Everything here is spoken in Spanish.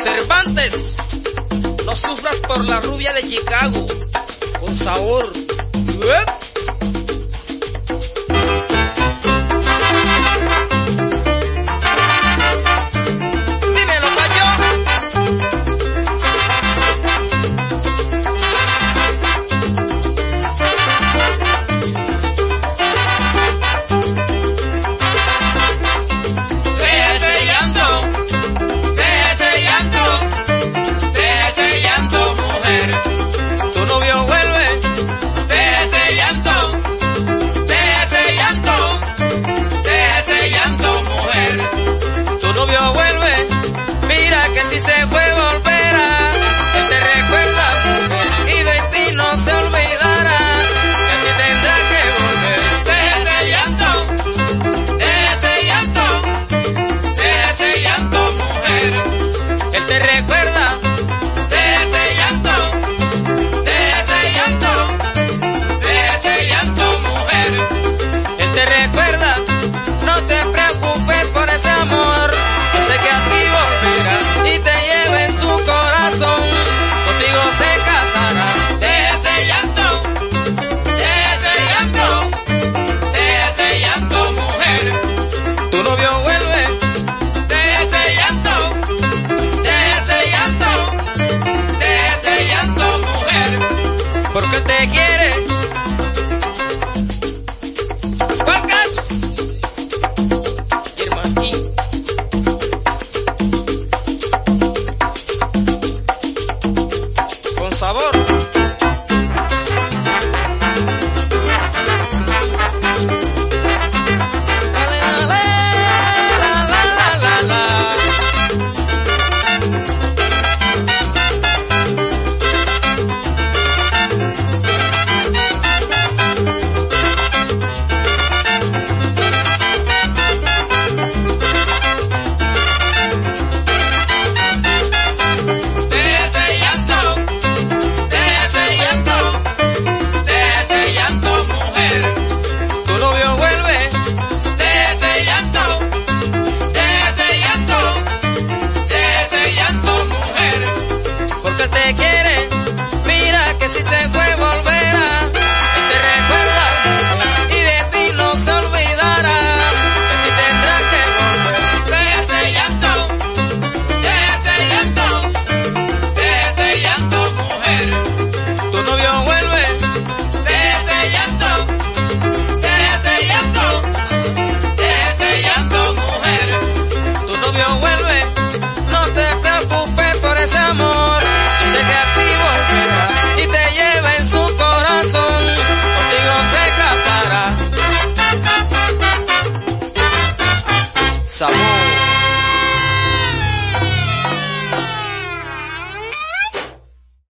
Cervantes, no sufras por la rubia de Chicago, con sabor. Dímelo, Payo. Novio vuelve, mira que si se fue volverá. Él te recuerda, mujer, y de ti no se olvidará. Que así tendrá que volver. Deja ese llanto, mujer. Él te recuerda, Deja ese llanto, mujer. él te recuerda. No te preocupes por ese amor. Yo sé que a ti volverá y te lleva en su corazón. Contigo se casará. Deja ese llanto, mujer. Tu novio vuelve, Deja ese llanto, mujer. porque te quiere. ¡Juancas! Hermanín. Con sabor. Te quiere.